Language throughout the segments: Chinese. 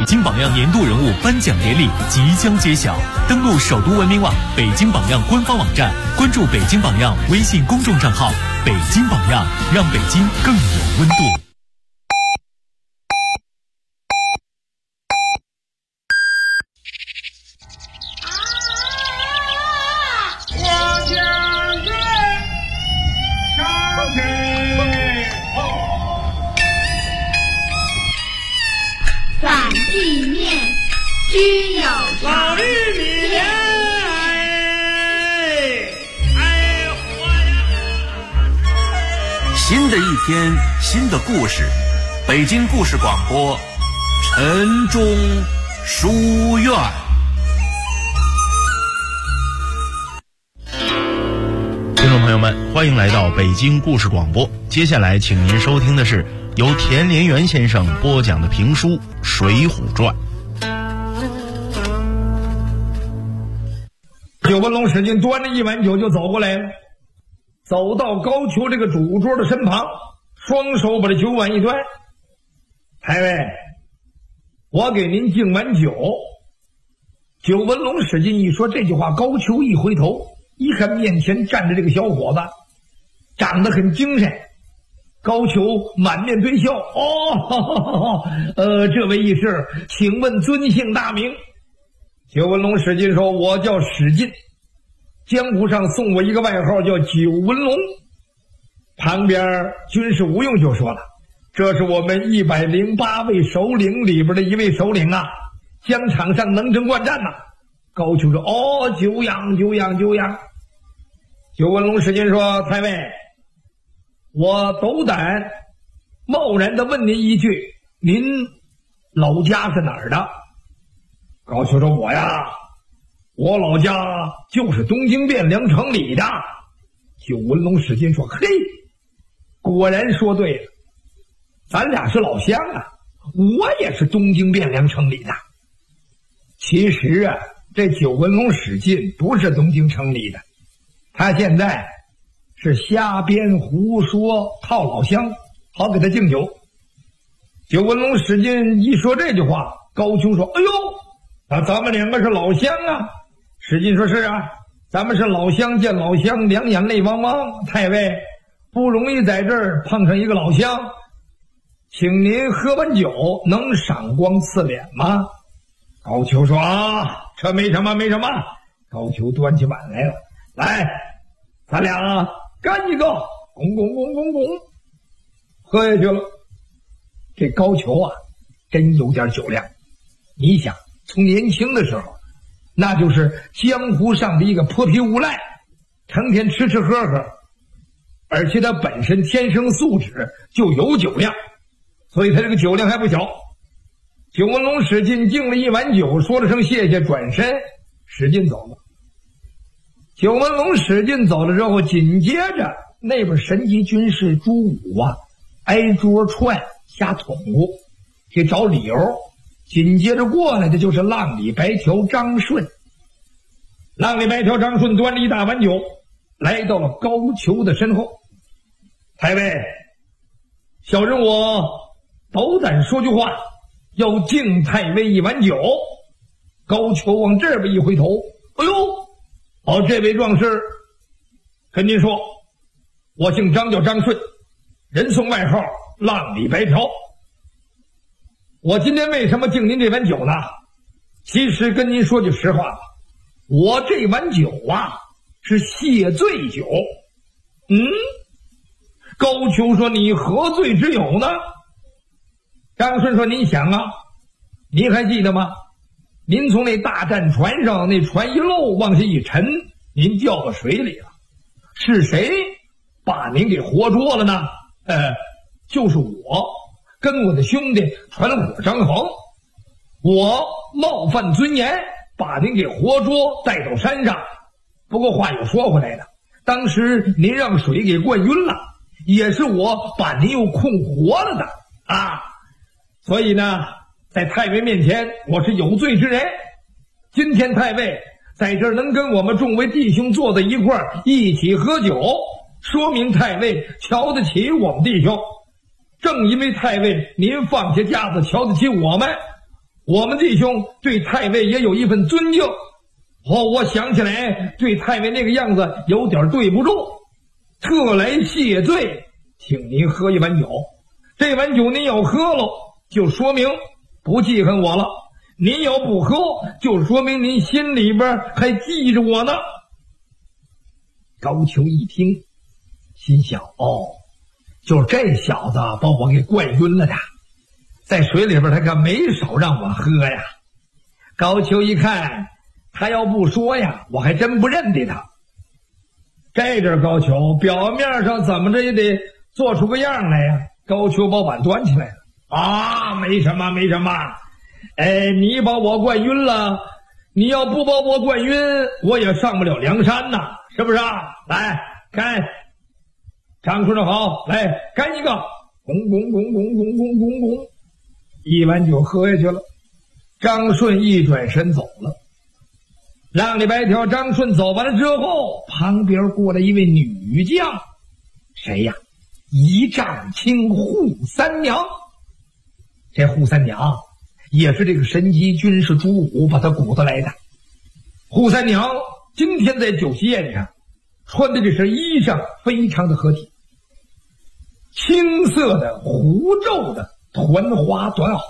京榜样年度人物颁奖典礼即将揭晓，登录首都文明网北京榜样官方网站，关注北京榜样微信公众账号，北京榜样，让北京更有温度。 反地面均有老玉米莲， 新的一天，新的故事，北京故事广播，晨钟书院。 听众朋友们，欢迎来到北京故事广播。接下来，请您收听的是由田连元先生播讲的评书《水浒传》。 九文龙使劲端着一碗酒就走过来了，走到高俅这个主桌的身旁，双手把这酒碗一端：“太尉，我给您敬碗酒。”九文龙使劲一说这句话，高俅一回头一看面前站着这个小伙子，长得很精神。高俅满面堆笑：“这位义士，请问尊姓大名？”九文龙使劲说：“我叫史进，江湖上送我一个外号叫九文龙。”旁边军师吴用就说了：“这是我们108位首领里边的一位首领啊，疆场上能征惯战呐。”高俅说：“久仰久仰久仰。”九文龙使劲说：“太尉，我斗胆贸然的问您一句，您老家是哪儿的？”高俅说：“我老家就是东京汴梁城里的。”九文龙使劲说：“嘿，果然说对了，咱俩是老乡啊，我也是东京汴梁城里的。”其实啊，这九文龙使劲不是东京城里的，他现在是瞎编胡说套老乡，好给他敬酒。九文龙使劲一说这句话，高俅说：“哎呦，咱们两个是老乡啊！”使劲说：“是啊，咱们是老乡见老乡，两眼泪汪汪。太尉不容易在这儿碰上一个老乡，请您喝完酒能赏光赐脸吗？”高俅说：“这没什么没什么。”高俅端起碗来了：“来，咱俩干一个，拱拱拱拱拱，喝下去了。”这高俅啊，真有点酒量。你想，从年轻的时候，那就是江湖上的一个泼皮无赖，成天吃吃喝喝，而且他本身天生素质就有酒量，所以他这个酒量还不小。九文龙使劲敬了一碗酒，说了声谢谢，转身使劲走了。九文龙使劲走了之后，紧接着那边神级军士朱武啊，挨桌串瞎捅咕，去找理由。紧接着过来的就是浪里白条张顺。浪里白条张顺端着一大碗酒，来到了高俅的身后：“太尉，小人我斗胆说句话，要敬太尉一碗酒。”高俅往这边一回头：“哎呦，这位壮士，跟您说，我姓张，叫张顺，人送外号浪里白条。我今天为什么敬您这碗酒呢？其实跟您说句实话吧，我这碗酒啊是谢罪酒。”高俅说：“你何罪之有呢？”张顺说：“您想啊，您还记得吗？您从那大战船上，那船一漏往下一沉，您掉到水里了，是谁把您给活捉了呢？就是我跟我的兄弟船伙张衡，我冒犯尊严，把您给活捉带到山上。不过话又说回来了，当时您让水给灌晕了，也是我把您又控活了的啊。所以呢，在太尉面前我是有罪之人。今天太尉在这儿能跟我们众位弟兄坐在一块儿一起喝酒，说明太尉瞧得起我们弟兄。正因为太尉您放下架子瞧得起我们， 我们弟兄对太尉也有一份尊敬。我想起来对太尉那个样子有点对不住，特来谢罪，请您喝一碗酒。这碗酒您要喝了，就说明不记恨我了；您要不喝，就说明您心里边还记着我呢。高俅一听，心想：就是这小子把我给灌晕了的，在水里边他可没少让我喝呀。高俅一看，他要不说呀，我还真不认得他。这阵高俅表面上怎么着也得做出个样来呀。高俅把碗端起来了，没什么没什么，你把我灌晕了，你要不把我灌晕，我也上不了梁山呐，是不是啊？来干，张顺好，来干一个，拱拱拱拱拱拱拱拱，一碗酒喝下去了。张顺一转身走了。让里白条张顺走完了之后，旁边过来一位女将，谁呀？仪仗卿扈三娘。这扈三娘也是这个神机军师朱武把他鼓捣来的。扈三娘今天在酒席宴上穿的这身衣裳非常的合体，青色的狐皱的团花短袄，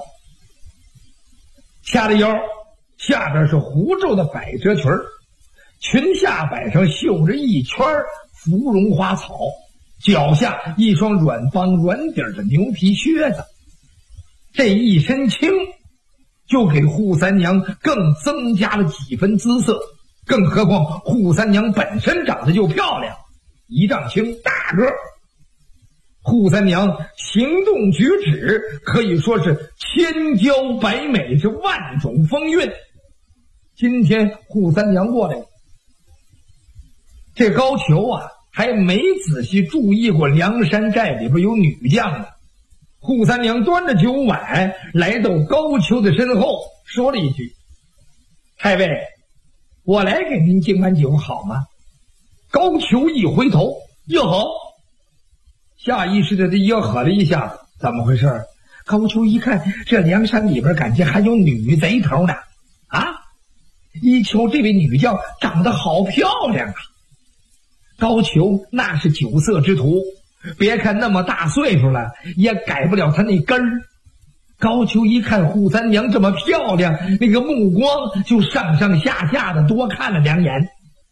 掐着腰，下边是狐皱的百褶裙，裙下摆上绣着一圈芙蓉花草，脚下一双软帮软底的牛皮靴子。这一身轻就给扈三娘更增加了几分姿色，更何况扈三娘本身长得就漂亮，仪仗卿大个，扈三娘行动举止可以说是千娇百美，是万种风韵。今天扈三娘过来了，这高俅啊还没仔细注意过梁山寨里边有女将呢。扈三娘端着酒碗来到高俅的身后，说了一句：“太尉，我来给您敬碗酒好吗？”高俅一回头，哟好，下意识的吆喝了一下子，怎么回事？高俅一看，这梁山里边感觉还有女贼头呢啊！一瞧这位女将长得好漂亮啊！高俅那是酒色之徒，别看那么大岁数了，也改不了他那根儿。高俅一看扈三娘这么漂亮，那个目光就上上下下的多看了两眼。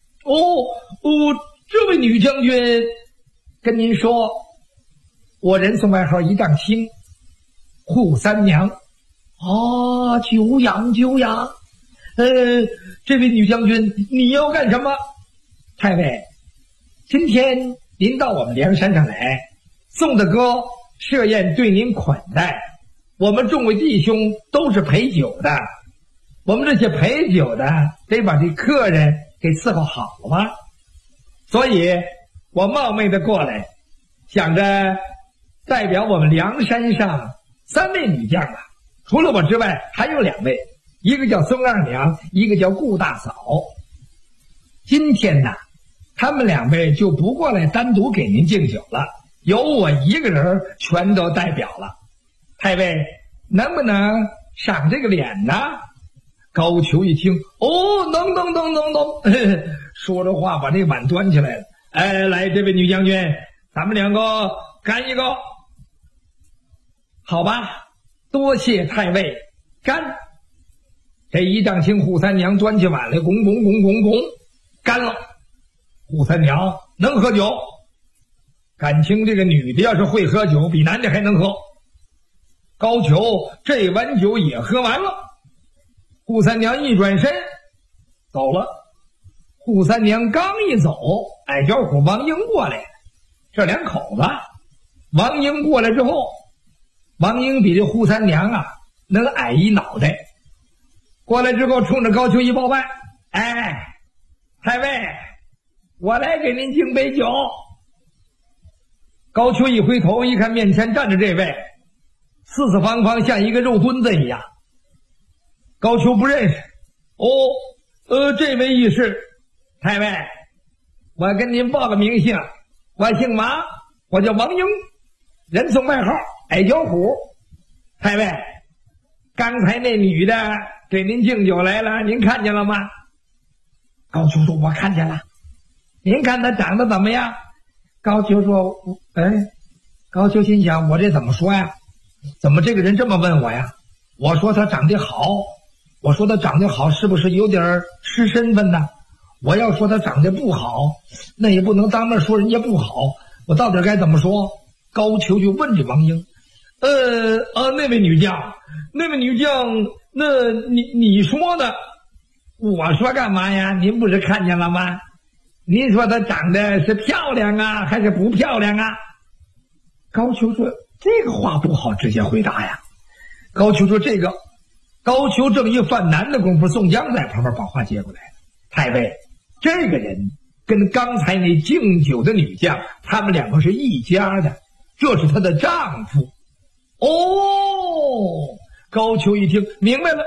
这位女将军，跟您说，我人送外号仪仗卿，扈三娘。久仰久仰。这位女将军，你要干什么？太尉，今天您到我们梁山上来，宋大哥设宴对您款待，我们众位弟兄都是陪酒的，我们这些陪酒的得把这客人给伺候好吧，所以我冒昧的过来，想着代表我们梁山上3位女将啊，除了我之外还有2位，一个叫孙二娘，一个叫顾大嫂。今天呢，他们2位就不过来单独给您敬酒了，由我一个人全都代表了。太尉能不能赏这个脸呢？高俅一听，能，说着话把这碗端起来了。来，这位女将军，咱们2个干一个，好吧？多谢太尉，干！这仪仗卿扈三娘端起碗来，拱，干了。扈三娘能喝酒，感情这个女的要是会喝酒，比男的还能喝。高俅这碗酒也喝完了，扈三娘一转身走了。扈三娘刚一走，矮脚虎王英过来，这2口子。王英过来之后，王英比这扈三娘啊能矮一脑袋，过来之后冲着高俅一抱拜，太尉，我来给您敬杯酒。高俅一回头一看，面前站着这位，四四方方像一个肉墩子一样。高俅不认识。这位义士，太尉，我跟您报个名姓，我姓王，我叫王英，人送外号矮脚虎。太尉， 刚才那女的给您敬酒来了，您看见了吗？高俅说：“我看见了。”您看她长得怎么样？高俅说：“高俅心想，我这怎么说呀？怎么这个人这么问我呀？我说她长得好，我说她长得好，是不是有点失身份呢？我要说她长得不好，那也不能当面说人家不好，我到底该怎么说？”高俅就问这王英：“那位女将，那你说的？我说干嘛呀？您不是看见了吗？您说她长得是漂亮啊，还是不漂亮啊？”高俅说：“这个话不好直接回答呀。”高俅说：“这个。”高俅正一犯难的功夫，宋江在旁边把话接过来了：“太尉，这个人跟刚才那敬酒的女将，他们两个是一家的，这是她的丈夫。”哦，高俅一听明白了，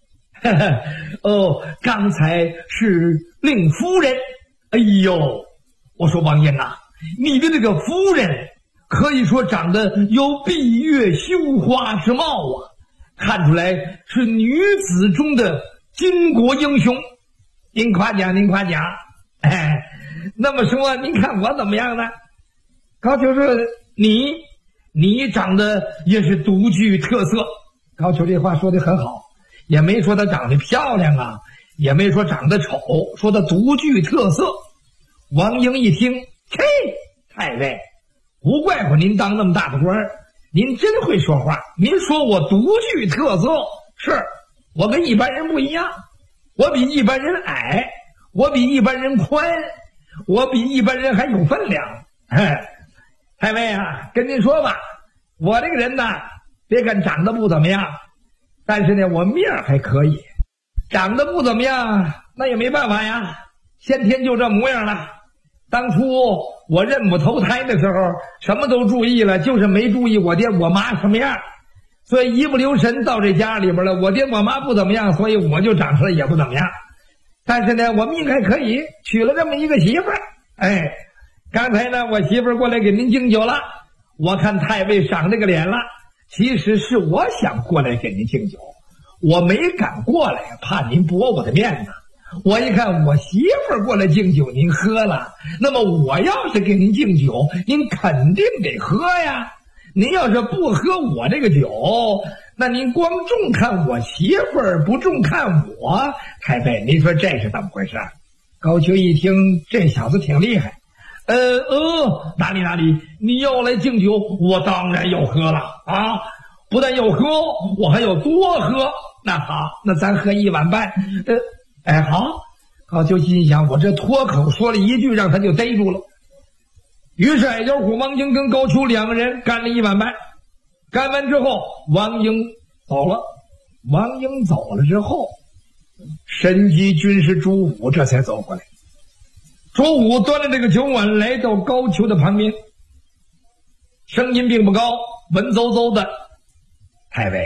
刚才是令夫人。哎呦，我说王英啊，你的这个夫人可以说长得有闭月羞花之貌啊，看出来是女子中的巾帼英雄。您夸奖，您夸奖。那么说您看我怎么样呢？高俅说：“你长得也是独具特色。”高俅这话说得很好，也没说她长得漂亮啊，也没说长得丑，说她独具特色。王英一听，嘿，太尉，不怪乎您当那么大的官，您真会说话。您说我独具特色，是我跟一般人不一样，我比一般人矮，我比一般人宽，我比一般人还有分量。太尉啊，跟您说吧，我这个人呢，别看长得不怎么样，但是呢，我面还可以。长得不怎么样，那也没办法呀，先天就这模样了。当初我认母投胎的时候，什么都注意了，就是没注意我爹我妈什么样，所以一不留神到这家里边了。我爹我妈不怎么样，所以我就长出来也不怎么样。但是呢，我命还可以，娶了这么一个媳妇儿。刚才呢，我媳妇儿过来给您敬酒了，我看太尉赏这个脸了。其实是我想过来给您敬酒，我没敢过来，怕您驳我的面子。我一看我媳妇儿过来敬酒，您喝了，那么我要是给您敬酒，您肯定得喝呀。您要是不喝我这个酒，那您光重看我媳妇儿，不重看我。太尉，您说这是怎么回事？高俅一听，这小子挺厉害。哪里，你要来敬酒，我当然要喝了啊！不但要喝，我还要多喝。那好，那咱喝1碗半。好。高俅心想，我这脱口说了一句，让他就逮住了。于是矮脚虎王英跟高俅两个人干了1碗半。干完之后，王英走了。王英走了之后，神机军师朱武这才走过来。朱武端着这个酒碗来到高俅的旁边，声音并不高，文绉绉的：“太尉，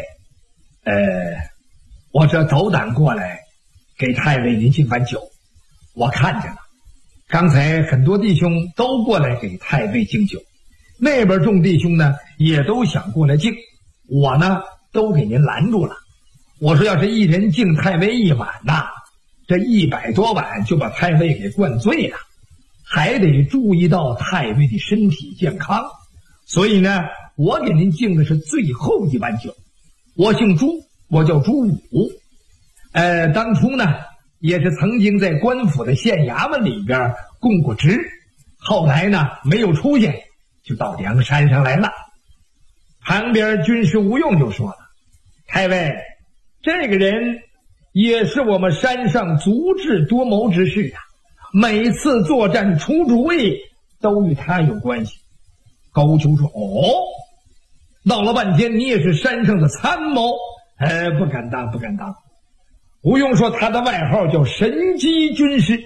我这斗胆过来给太尉您敬碗酒，我看见了，刚才很多弟兄都过来给太尉敬酒，那边众弟兄呢也都想过来敬，我呢都给您拦住了。我说要是一人敬太尉1碗呐，这100多碗就把太尉给灌醉了，还得注意到太尉的身体健康，所以呢，我给您敬的是最后1碗酒。我姓朱，我叫朱武。当初呢，也是曾经在官府的县衙门里边供过职，后来呢没有出息，就到梁山上来了。旁边军师吴用就说了：“太尉，这个人也是我们山上足智多谋之士啊，每次作战出主意都与他有关系。”高俅说：“闹了半天你也是山上的参谋？不敢当，不敢当。”吴用说他的外号叫神机军师。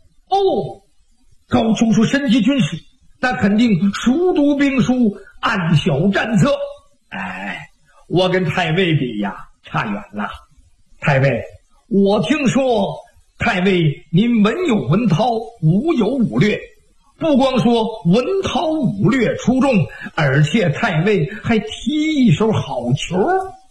高俅说神机军师，那肯定熟读兵书，暗晓战策。我跟太尉比呀，差远了。太尉，我听说太尉您文有文韬，武有武略，不光说文韬武略出众，而且太尉还踢一手好球。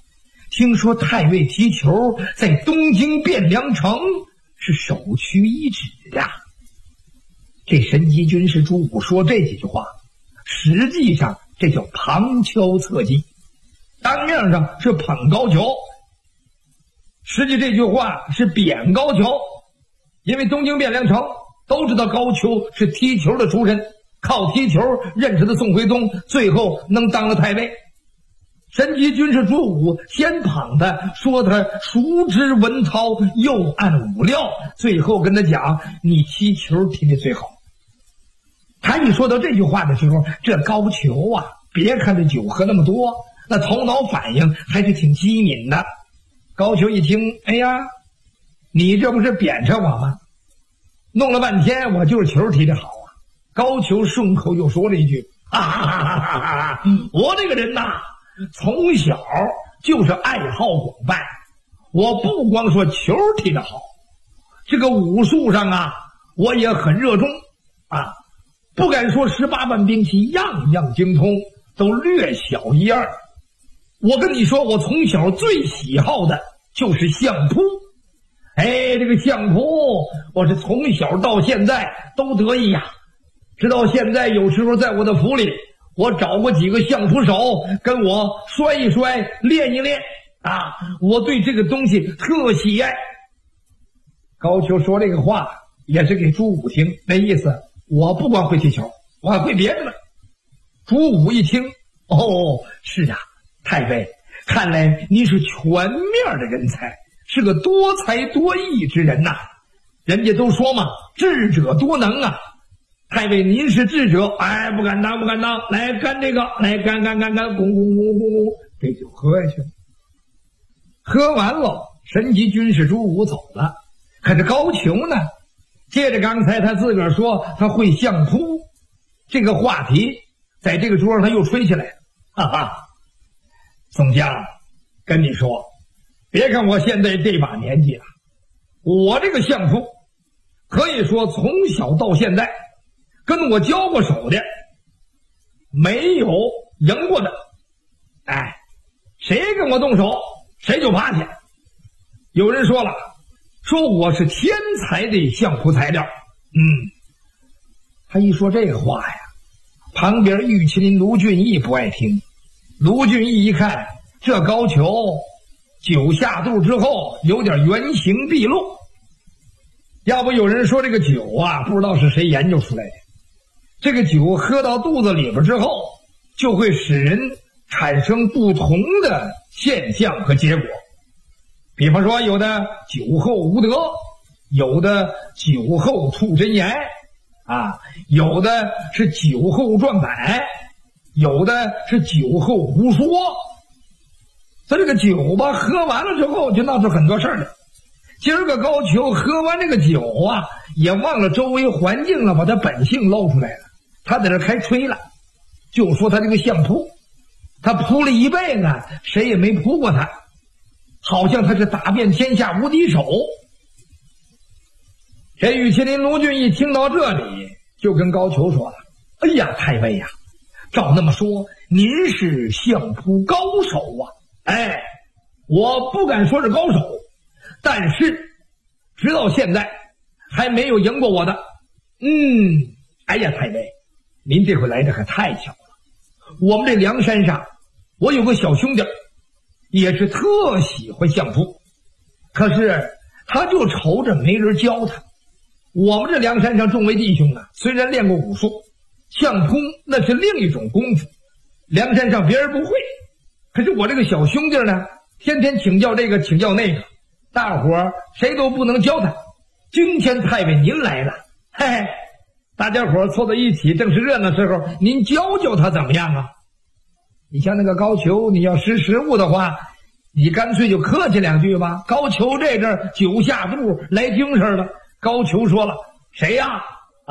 听说太尉踢球在东京汴梁城是首屈一指的。这神机军师朱武说这几句话，实际上这叫旁敲侧击，当面上是捧高俅，实际这句话是贬高俅。因为东京汴梁城都知道高俅是踢球的出身，靠踢球认识的宋徽宗，最后能当了太尉。神机军师朱武先捧他，说他熟知文韬，又按武料，最后跟他讲你踢球踢得最好。他一说到这句话的时候，这高俅啊，别看这酒喝那么多，那头脑反应还是挺机敏的。高俅一听，哎呀，你这不是贬斥我吗？弄了半天我就是球踢得好啊。高俅顺口又说了一句，哈哈哈哈哈，我这个人呐，从小就是爱好广泛，我不光说球踢得好，这个武术上啊我也很热衷啊，不敢说18般兵器样样精通，都略晓一二。我跟你说，我从小最喜好的就是相扑。哎，这个相扑我是从小到现在都得意呀，直到现在有时候在我的府里，我找过几个相扑手跟我摔一摔，练一练啊，我对这个东西特喜爱。高俅说这个话也是给朱武听，那意思我不光会踢球，我还会别的呢。朱武一听，哦，是啊，太尉，看来您是全面的人才，是个多才多艺之人呐。人家都说嘛，智者多能啊。太尉您是智者，哎，不敢当，不敢当。来干这个，来干，咣，这酒喝下去了。喝完了，神机军师朱武走了。可是高俅呢，接着刚才他自个儿说他会相扑这个话题，在这个桌上他又吹起来了。哈哈，宋江，跟你说，别看我现在这把年纪了，我这个相扑可以说从小到现在跟我交过手的没有赢过的。哎，谁跟我动手谁就趴下。有人说了，说我是天才的相扑材料。他一说这个话呀，旁边玉麒麟卢俊义不爱听。卢俊义一看这高俅酒下肚之后有点原形毕露，要不有人说这个酒啊，不知道是谁研究出来的，这个酒喝到肚子里边之后就会使人产生不同的现象和结果。比方说有的酒后无德，有的酒后吐真言啊，有的是酒后撞板，有的是酒后胡说。所以这个酒吧喝完了之后就闹出很多事儿来。今儿个高俅喝完这个酒啊，也忘了周围环境了，把他本性露出来了。他在这开吹了，就说他这个相扑，他扑了一辈子谁也没扑过他，好像他是打遍天下无敌手。这玉麒麟卢俊义听到这里就跟高俅说了，哎呀，太尉呀，照那么说您是相扑高手啊。哎，我不敢说是高手，但是直到现在还没有赢过我的。哎呀，太尉，您这回来的可太巧了。我们这梁山上我有个小兄弟也是特喜欢相扑，可是他就愁着没人教他。我们这梁山上众位弟兄啊，虽然练过武术，相扑那是另一种功夫，梁山上别人不会。可是我这个小兄弟呢，天天请教这个请教那个，大伙儿谁都不能教他。今天太尉您来了，嘿嘿，大家伙儿凑在一起正是热闹时候，您教教他怎么样啊？你像那个高俅，你要识时务的话，你干脆就客气两句吧。高俅这阵儿酒下肚来精神了。高俅说了，谁呀？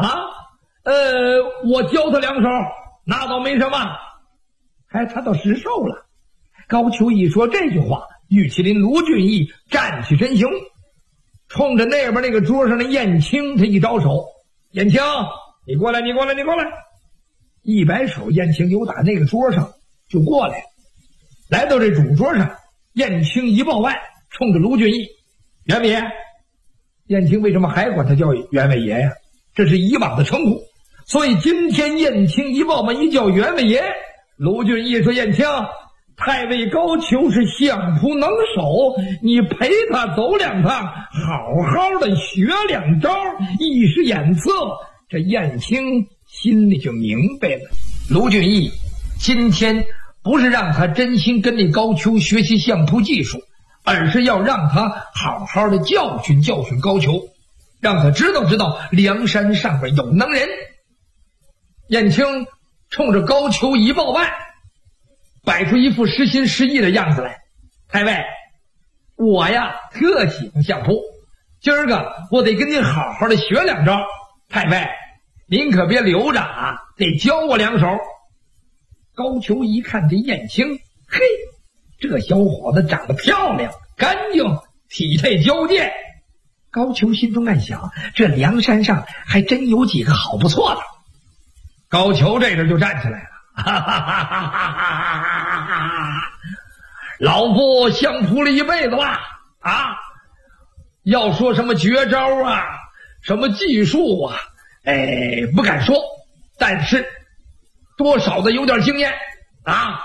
我教他两手，那倒没什么。他倒实受了。高俅一说这句话，玉麒麟卢俊义站起身形，冲着那边那个桌上的燕青他一招手，燕青，你过来，你过来，你过来。一摆手，燕青由打那个桌上就过来，来到这主桌上， 燕青一报外，冲着卢俊义：“员外爷。”燕青为什么还管他叫员外爷呀？这是以往的称呼，所以今天燕青一报一叫员外爷。卢俊义说：“燕青，太尉高俅是相扑能手，你陪他走2趟，好好的学2招，一时眼色。”这燕青心里就明白了，卢俊义今天不是让他真心跟那高俅学习相扑技术，而是要让他好好的教训教训高俅，让他知道梁山上边有能人。燕青冲着高俅一报外，摆出一副实心实意的样子来：“太尉，我呀特喜欢相扑，今儿个我得跟您好好的学2招。太尉，您可别留着啊，得教我2手。”高俅一看这燕青，嘿，这小伙子长得漂亮，干净，体态矫健。高俅心中暗想，这梁山上还真有几个好不错的。高俅这阵就站起来了：“哈哈哈哈哈哈！老夫相扑了一辈子了啊，要说什么绝招啊，什么技术啊，不敢说，但是多少的有点经验啊。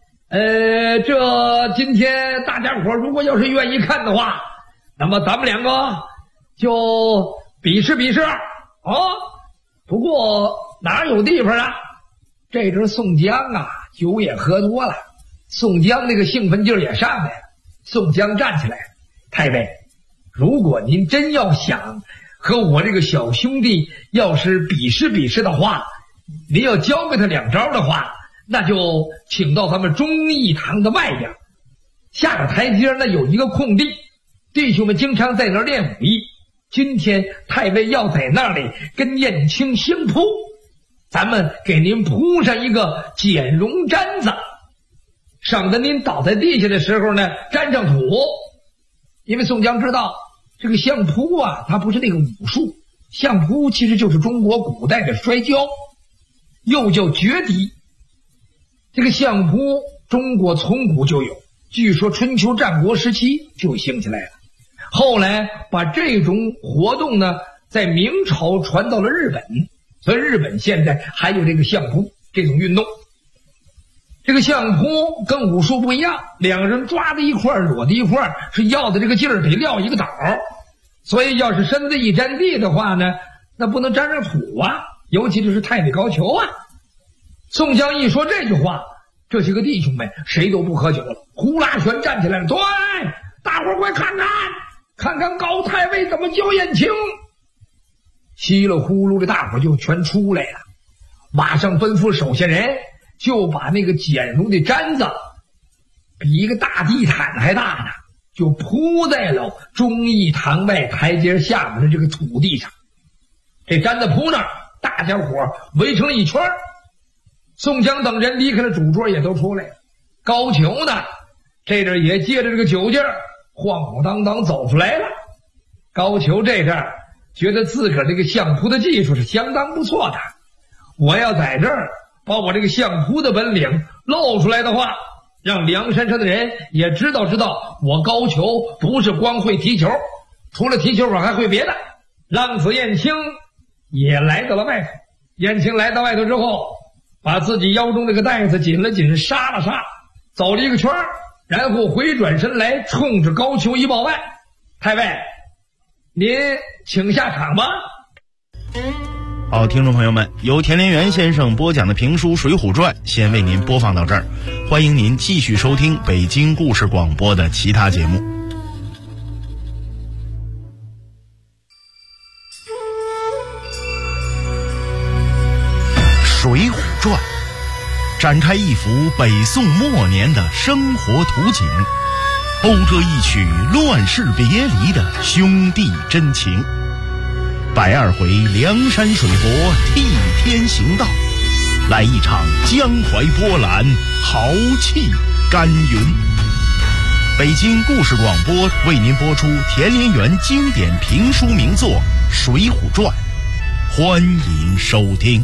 这今天大家伙如果要是愿意看的话，那么咱们2个就比试比试啊。不过哪有地方啊？”这阵宋江啊，酒也喝多了，宋江那个兴奋劲儿也上来了。宋江站起来：“太尉，如果您真要想和我这个小兄弟要是比试比试的话，您要教给他2招的话，那就请到咱们忠义堂的外边，下了台阶那有一个空地，弟兄们经常在那儿练武艺。今天太尉要在那里跟燕青相扑，咱们给您铺上一个剪绒毡子，省得您倒在地下的时候呢沾上土。因为宋江知道这个相扑啊，它不是那个武术，相扑其实就是中国古代的摔跤，又叫绝敌。这个相扑中国从古就有，据说春秋战国时期就兴起来了，后来把这种活动呢在明朝传到了日本，所以日本现在还有这个相扑这种运动。这个相扑跟武术不一样，2个人抓在一块儿，裸在一块儿，是要的这个劲儿得撂一个倒，所以要是身子一沾地的话呢，那不能沾上土啊，尤其就是太尉高俅啊。宋江一说这句话，这些个弟兄们谁都不喝酒了，呼啦全站起来了：“对，大伙儿快看看，看看高太尉怎么教燕青。”稀里呼噜的大伙就全出来了，马上吩咐手下人就把那个剪绒的毡子比一个大地毯还大呢，就铺在了忠义堂外台阶下面的这个土地上。这毡子铺那儿，大家伙围成了一圈。宋江等人离开了主桌，也都出来了。高俅呢，这阵也借着这个酒劲儿，晃晃荡荡走出来了。高俅这阵觉得自个儿这个相扑的技术是相当不错的，我要在这儿把我这个相扑的本领露出来的话，让梁山上的人也知道我高俅不是光会踢球，除了踢球我还会别的。浪子燕青也来到了外头。燕青来到外头之后，把自己腰中这个带子紧了紧，杀了杀，走了一个圈，然后回转身来，冲着高俅一报外：“太尉，您请下场吧。” 好，听众朋友们，由田连元先生播讲的评书《水浒传》先为您播放到这儿，欢迎您继续收听北京故事广播的其他节目。《水浒传》展开一幅北宋末年的生活图景，勾着一曲乱世别离的兄弟真情。102回梁山水泊替天行道，来一场江淮波澜，豪气干云。北京故事广播为您播出田连元经典评书名作《水浒传》，欢迎收听。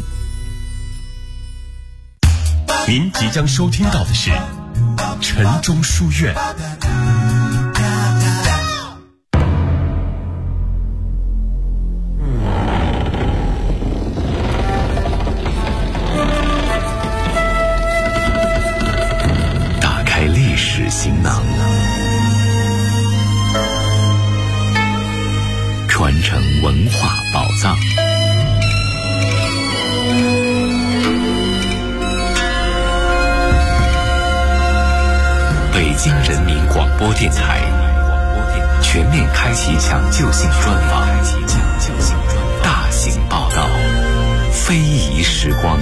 您即将收听到的是陈忠书院传承文化宝藏。北京人民广播电台全面开启抢救性专访，大型报道，非遗时光。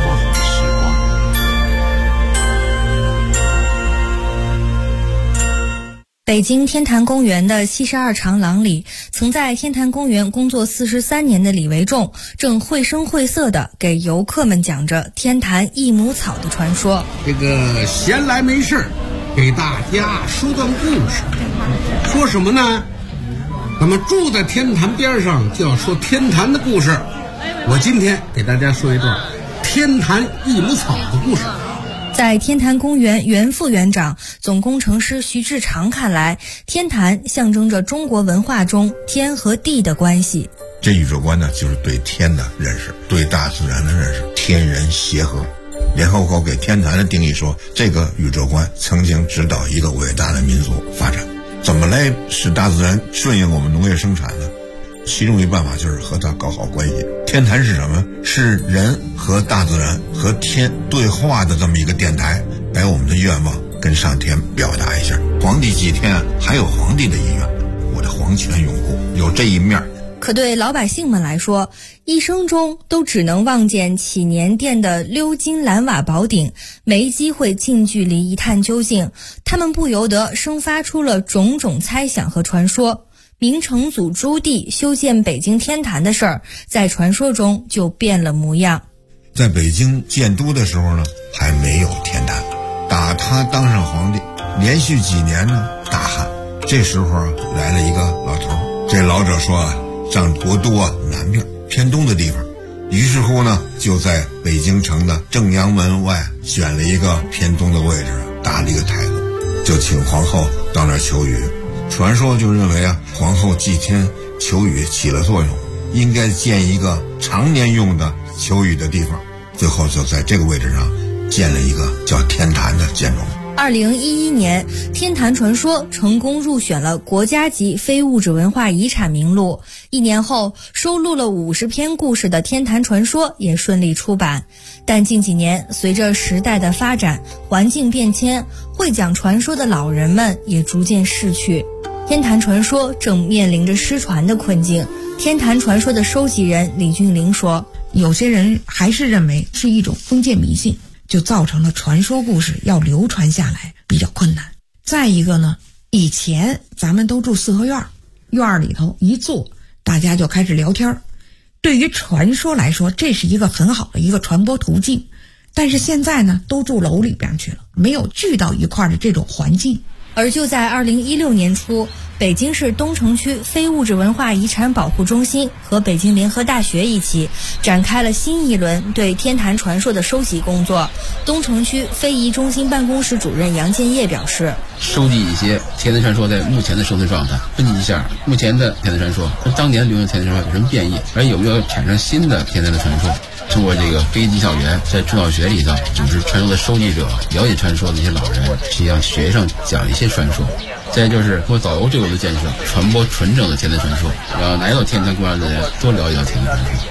北京天坛公园的72长廊里，曾在天坛公园工作43年的李维仲，正绘声绘色地给游客们讲着天坛益母草的传说。 这个闲来没事给大家说段故事。说什么呢？咱们住在天坛边上，就要说天坛的故事。我今天给大家说一段天坛益母草的故事。 在天坛公园原副园长、总工程师徐志长看来，天坛象征着中国文化中天和地的关系。 这宇宙观呢，就是对天的认识，对大自然的认识，天人协和。联合国给天坛的定义说，这个宇宙观曾经指导一个伟大的民族发展。怎么来使大自然顺应我们农业生产呢？其中一办法就是和它搞好关系。天坛是什么？是人和大自然和天对话的这么一个电台，把我们的愿望跟上天表达一下。皇帝祭天还有皇帝的意愿，我的皇权拥护有这一面。 可对老百姓们来说，一生中都只能望见祈年殿的鎏金蓝瓦宝顶，没机会近距离一探究竟，他们不由得生发出了种种猜想和传说。明成祖朱棣修建北京天坛的事儿，在传说中就变了模样。 在北京建都的时候呢，还没有天坛。打他当上皇帝，连续几年呢大旱。这时候来了一个老头，这老者说上国都南边偏东的地方。于是乎呢，就在北京城的正阳门外选了一个偏东的位置，搭了一个台子，就请皇后到那儿求雨。传说就认为皇后祭天求雨起了作用，应该建一个常年用的求雨的地方。最后就在这个位置上建了一个叫天坛的建筑。 2011年，天坛传说成功入选了国家级非物质文化遗产名录。1年后，收录了50篇故事的天坛传说也顺利出版。但近几年，随着时代的发展，环境变迁，会讲传说的老人们也逐渐逝去。天坛传说正面临着失传的困境。天坛传说的收集人李俊玲说， 有些人还是认为是一种封建迷信，就造成了传说故事要流传下来比较困难。再一个呢，以前咱们都住四合院，院里头一坐，大家就开始聊天。对于传说来说，这是一个很好的一个传播途径。但是现在呢，都住楼里边去了，没有聚到一块的这种环境。 而就在2016年初，北京市东城区非物质文化遗产保护中心和北京联合大学一起展开了新一轮对天坛传说的收集工作。东城区非遗中心办公室主任杨建业表示， 收集一些天坛传说在目前的生存状态，分析一下目前的天坛传说跟当年流行天坛传说有什么变异，而有没有产生新的天坛的传说。通过这个非遗技校园，在中小学里头组织传说的收集者，了解传说的一些老人，实际上学生讲一些传说。再就是通过导游队伍的建设，传播纯正的天坛传说，让来到天坛公园的人多了解到天坛传说。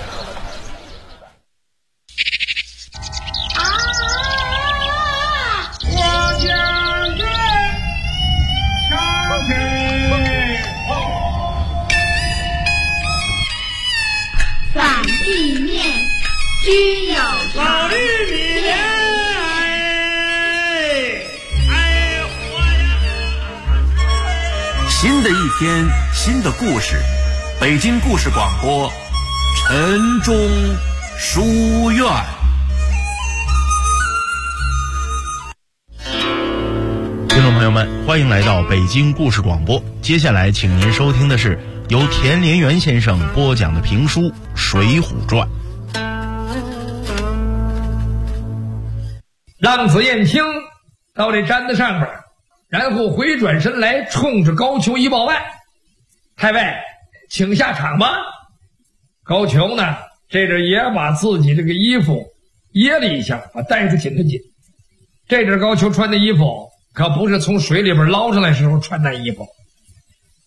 反地面居有常。 新的一天，新的故事，北京故事广播，晨钟书院。 听众朋友们，欢迎来到北京故事广播。接下来，请您收听的是由田连元先生播讲的评书《水浒传》。 浪子燕青到这毡子上边，然后回转身来，冲着高俅一报案：“太尉，请下场吧。”高俅呢，这阵也把自己这个衣服掖了一下，把带子紧了紧。这阵高俅穿的衣服可不是从水里边捞上来时候穿那衣服，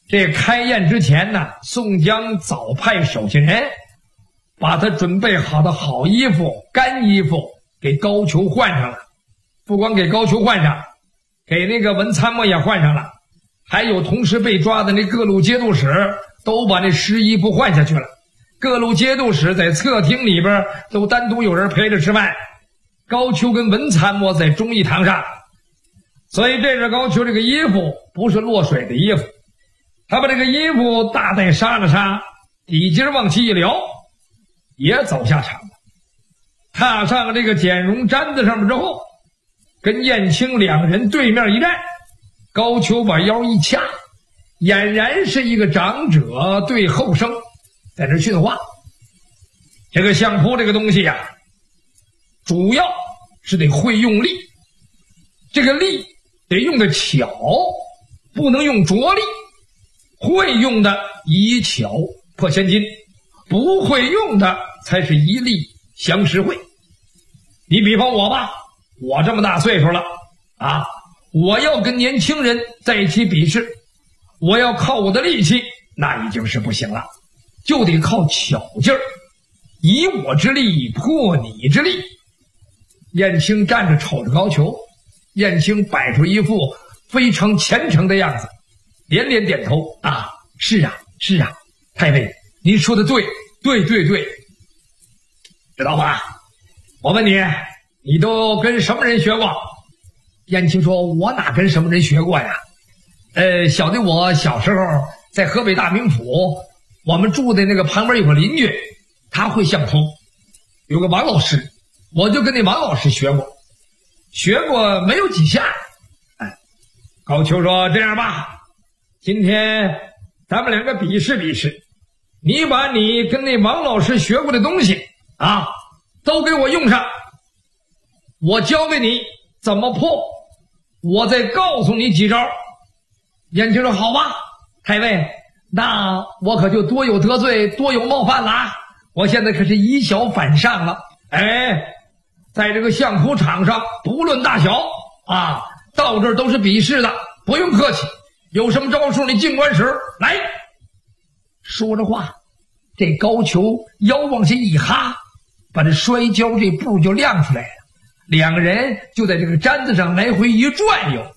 这开宴之前呢，宋江早派手下人把他准备好的好衣服、干衣服给高俅换上了，不光给高俅换上，给那个文参谋也换上了，还有同时被抓的那各路节度使都把那湿衣服换下去了。各路节度使在侧厅里边都单独有人陪着吃饭，高俅跟文参谋在忠义堂上。所以这是高俅这个衣服不是落水的衣服，他把这个衣服大带杀了杀，底襟往起一撩，也走下场了。踏上这个简荣毡子上面之后，跟燕青两人对面一站，高俅把腰一掐，俨然是一个长者对后生在这训话。这个相扑这个东西呀，主要是得会用力，这个力得用的巧，不能用拙力。会用的以巧破千金，不会用的才是一力降十会。你比方我吧，我这么大岁数了啊，我要跟年轻人在一起比试，我要靠我的力气那已经是不行了，就得靠巧劲儿，以我之力破你之力。燕青站着瞅着高俅，燕青摆出一副非常虔诚的样子，连连点头啊，是啊是啊，太尉您说的对对对对，知道吧？我问你，你都跟什么人学过？燕青说，我哪跟什么人学过呀？小的我小时候在河北大名府，我们住的那个旁边有个邻居，他会相扑，有个王老师，我就跟那王老师学过没有几下。高俅说，这样吧，今天咱们两个比试比试，你把你跟那王老师学过的东西啊都给我用上，我教给你怎么破，我再告诉你几招。燕青说，好吧，太尉，那我可就多有得罪，多有冒犯了啊！我现在可是以小反上了。在这个相扑场上不论大小啊，到这儿都是比试的，不用客气，有什么招数你尽管使来。说着话，这高俅腰往下一哈，把这摔跤这步就亮出来了，两个人就在这个毡子上来回一转悠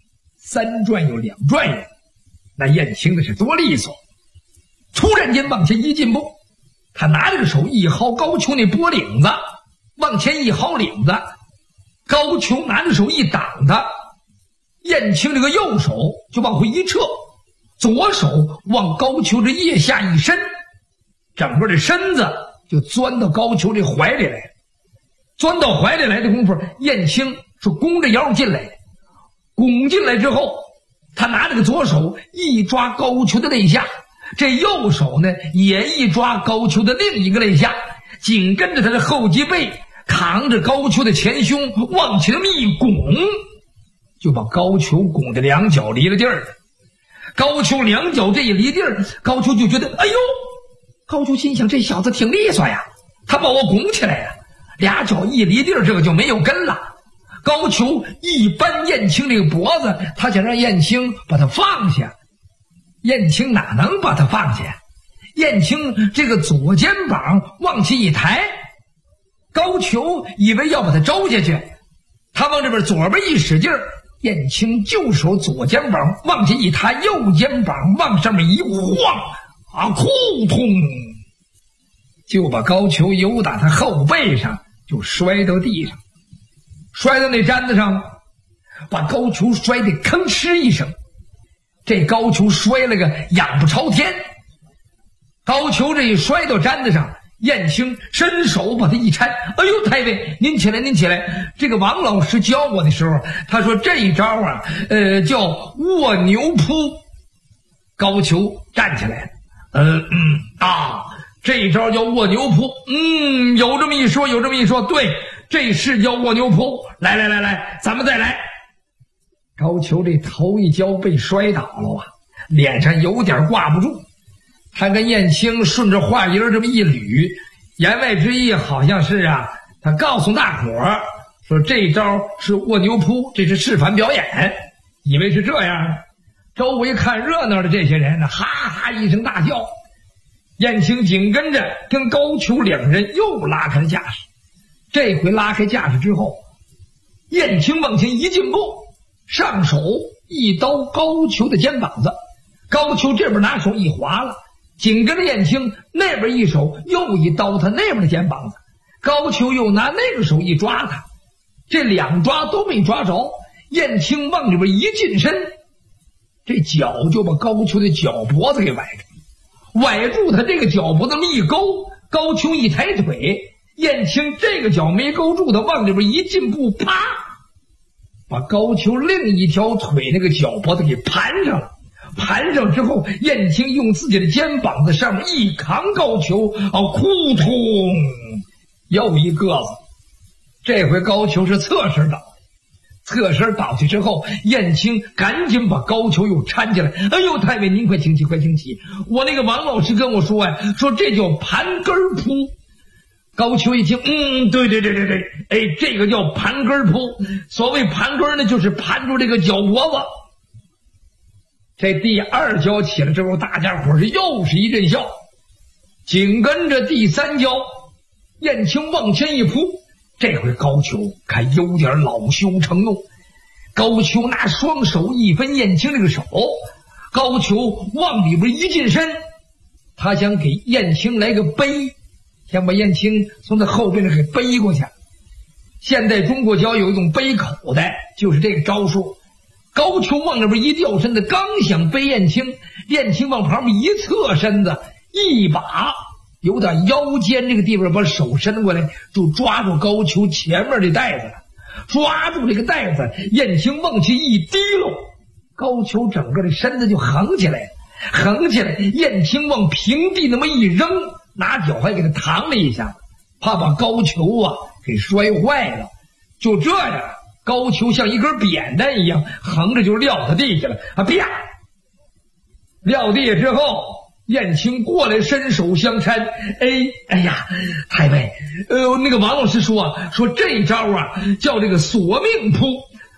，3转悠2转悠，那燕青的是多利索。突然间往前一进步，他拿着手一薅高俅那脖领子，往前一薅领子，高俅拿着手一挡他，燕青这个右手就往回一撤，左手往高俅这腋下一伸，整个这身子就钻到高俅这怀里来了。钻到怀里来的功夫，燕青是弓着腰进来的，拱进来之后，他拿这个左手一抓高俅的肋下，这右手呢也一抓高俅的另一个肋下，紧跟着他的后脊背扛着高俅的前胸往起这么一拱，就把高俅拱得两脚离了地儿了。高俅两脚这一离地儿，高俅就觉得哎呦，高俅心想这小子挺利索呀，他把我拱起来了，俩脚一离地儿，这个就没有根了。高俅一扳燕青这个脖子，他想让燕青把他放下，燕青哪能把他放下？燕青这个左肩膀往起一抬，高俅以为要把他招下去，他往这边左边一使劲儿，燕青就手左肩膀往起一抬，右肩膀往上面一晃啊，扑通就把高俅由打他后背上就摔到地上，摔到那毡子上，把高俅摔得吭哧一声。这高俅摔了个仰不朝天，高俅这一摔到毡子上，燕青伸手把他一搀，哎呦，太尉您起来您起来，这个王老师教我的时候，他说这一招啊叫卧牛扑。高俅站起来了，这一招叫卧牛扑，有这么一说有这么一说，对，这是叫卧牛扑，来来来来，咱们再来。高俅这头一跤被摔倒了啊，脸上有点挂不住，他跟燕青顺着话音这么一捋，言外之意好像是他告诉大伙儿说这招是卧牛扑，这是示范表演，以为是这样。 周围看热闹的这些人呢，哈哈一声大叫。燕青紧跟着跟高俅两人又拉开了架势。这回拉开架势之后，燕青往前一进步，上手一刀高俅的肩膀子。高俅这边拿手一划了，紧跟着燕青那边一手又一刀他那边的肩膀子。高俅又拿那个手一抓他，这两抓都没抓着。燕青往里边一近身，这脚就把高俅的脚脖子给崴住，崴住他这个脚脖子这么一勾，高俅一抬腿，燕青这个脚没勾住，他往里边一进步，啪，把高俅另一条腿那个脚脖子给盘上了。盘上之后，燕青用自己的肩膀子上面一扛高俅，扑通又一个子。这回高俅是侧身倒，侧身倒去之后，燕青赶紧把高俅又搀起来。哎呦，太尉您快请起，快请起！我那个王老师跟我说呀，说这叫盘根扑。高俅一听，对，哎，这个叫盘根扑。所谓盘根呢，就是盘住这个脚脖子。这第二跤起来之后，大家伙是又是一阵笑。紧跟着第三跤，燕青往前一扑，这回高俅看有点恼羞成怒。高俅拿双手一分燕青这个手，高俅往里边一近身，他想给燕青来个背，想把燕青从他后边给背过去。现在中国脚有一种背口袋，就是这个招数。高俅往里边一掉身子，刚想背燕青，燕青往旁边一侧身子，一把由他腰间这个地方把手伸过来，就抓住高俅前面的带子了。抓住这个带子，燕青往去一提溜，高俅整个的身子就横起来了。横起来，燕青往平地那么一扔，拿脚还给他弹了一下，怕把高俅给摔坏了。就这样，高俅像一根扁担一样横着就撂他地下了。啪！撂地下之后，燕青过来伸手相搀。哎呀，太尉，那个王老师说这招叫这个索命扑。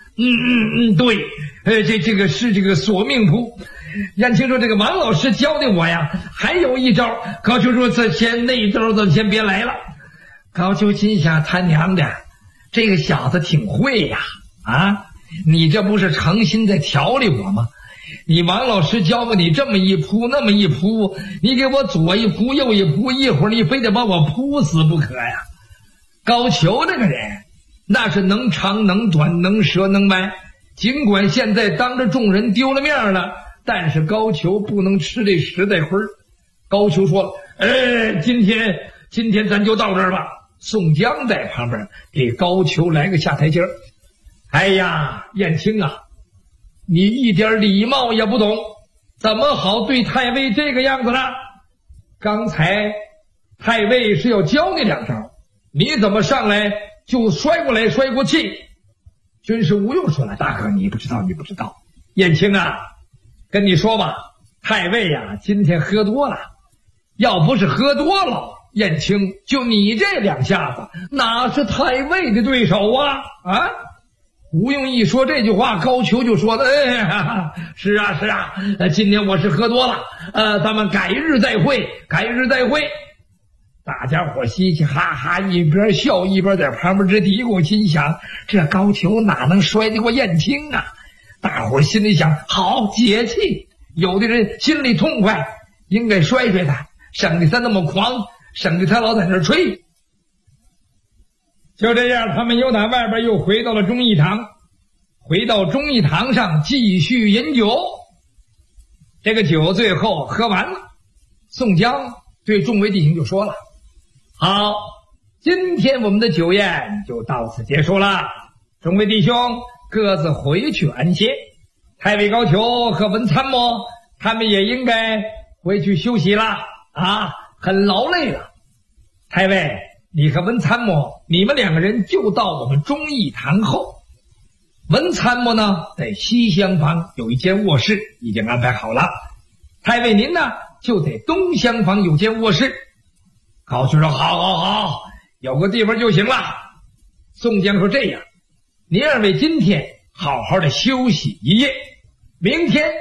对，这个是这个索命扑。燕青说这个王老师教的我呀，还有一招。高俅说那一招咱先别来了。高俅心想，他娘的，这个小子挺会呀！你这不是诚心在调理我吗？你王老师教给你这么一扑那么一扑，你给我左一扑右一扑，一会儿你非得把我扑死不可呀！高俅这个人那是能长能短能折能歪，尽管现在当着众人丢了面了，但是高俅不能吃这实在亏。高俅说了，今天咱就到这儿吧。宋江在旁边给高俅来个下台阶。哎呀，燕青啊，你一点礼貌也不懂，怎么好对太尉这个样子呢？刚才太尉是要教你两招，你怎么上来就摔过来摔过去？军师吴用说了，大哥你不知道。燕青啊，跟你说吧，太尉呀，今天喝多了，要不是喝多了，燕青就你这两下子哪是太尉的对手啊？吴用一说这句话，高俅就说了，是啊，今天我是喝多了，咱们改日再会。大家伙嘻嘻哈哈，一边笑一边在旁边直嘀咕，心想这高俅哪能摔得过燕青啊？大伙心里想，好解气。有的人心里痛快，应该摔他，省得他那么狂，省得他老在那吹。就这样，他们又打外边又回到了忠义堂，回到忠义堂上继续饮酒。这个酒最后喝完了，宋江对众位弟兄就说了，好，今天我们的酒宴就到此结束了，众位弟兄各自回去安歇。太尉高俅和文参谋他们也应该回去休息了很劳累了。太尉，你和文参谋你们两个人就到我们忠义堂后，文参谋呢在西厢房有一间卧室已经安排好了，太尉您呢就在东厢房有间卧室。高俅说好，有个地方就行了。宋江说这样，你二位今天好好的休息一夜，明天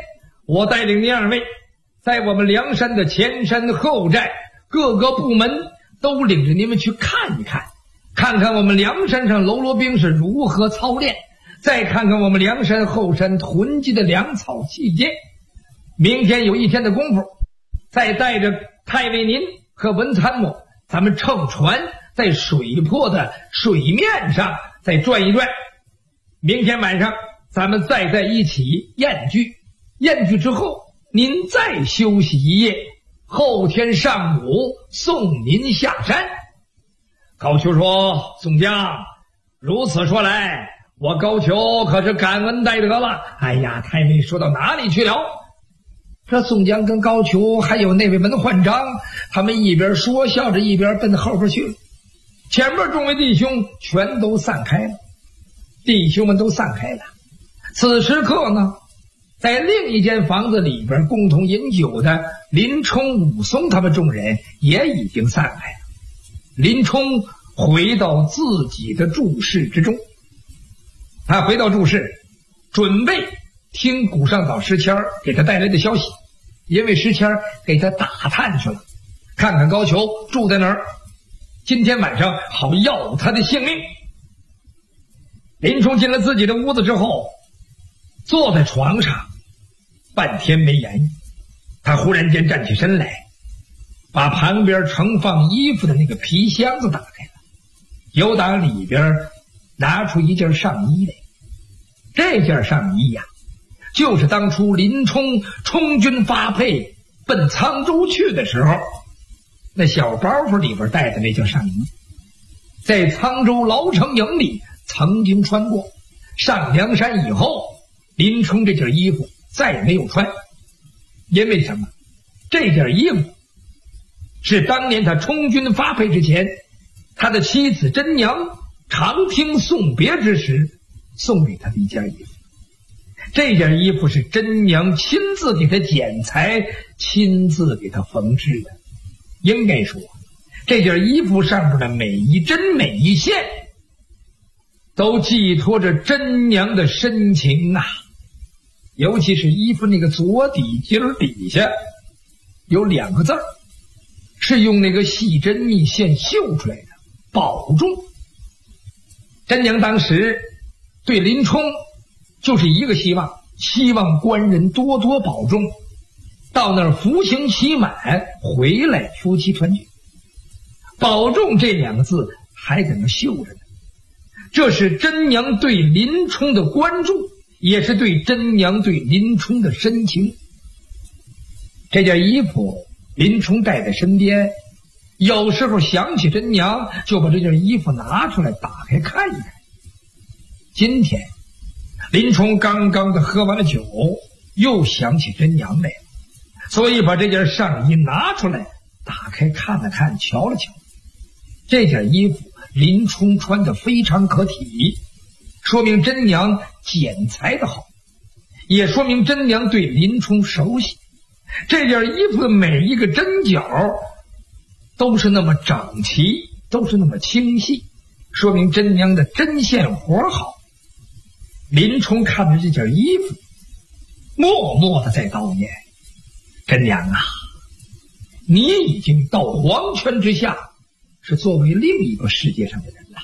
我带领您二位，在我们梁山的前山后寨各个部门都领着你们去看一看，看看我们梁山上喽啰兵是如何操练，再看看我们梁山后山囤积的粮草细节。明天有一天的功夫，再带着太尉您和文参谋，咱们乘船在水泊的水面上再转一转。明天晚上咱们再在一起宴聚，宴聚之后您再休息一夜，后天上午送您下山。高俅说：宋江，如此说来，我高俅可是感恩戴德了。哎呀，太尉说到哪里去了？这宋江跟高俅还有那位文焕章，他们一边说笑着一边奔后边去了。前面众位弟兄全都散开了，弟兄们都散开了。此时刻呢，在另一间房子里边共同饮酒的林冲、武松他们众人也已经散开了。林冲回到自己的住室之中，他回到住室准备听古上岛石谦给他带来的消息，因为石谦给他打探去了，看看高俅住在哪儿，今天晚上好要他的性命。林冲进了自己的屋子之后，坐在床上半天没言语，他忽然间站起身来，把旁边盛放衣服的那个皮箱子打开了，由打里边拿出一件上衣来。这件上衣呀，就是当初林冲充军发配奔沧州去的时候，那小包袱里边带的那件上衣，在沧州牢城营里曾经穿过，上梁山以后，林冲这件衣服再也没有穿。因为什么？这件衣服是当年他充军发配之前，他的妻子真娘长听送别之时送给他的一件衣服。这件衣服是真娘亲自给他剪裁，亲自给他缝制的。应该说，这件衣服上面的每一针每一线都寄托着真娘的深情啊。尤其是衣服那个左底襟底下有2个字，是用那个细针密线绣出来的，保重。真娘当时对林冲就是一个希望，希望官人多多保重，到那儿服刑期满回来夫妻团聚。保重这2个字还在那绣着呢，这是真娘对林冲的关注，也是对真娘对林冲的深情。这件衣服林冲带在身边，有时候想起真娘就把这件衣服拿出来打开看一看。今天林冲刚刚的喝完了酒，又想起真娘来了，所以把这件上衣拿出来打开看了看，瞧了瞧。这件衣服林冲穿得非常可体，说明真娘剪裁的好，也说明真娘对林冲熟悉。这件衣服的每一个针脚都是那么整齐，都是那么清细，说明真娘的针线活好。林冲看着这件衣服，默默的在叨念：真娘啊，你已经到黄泉之下，是作为另一个世界上的人了。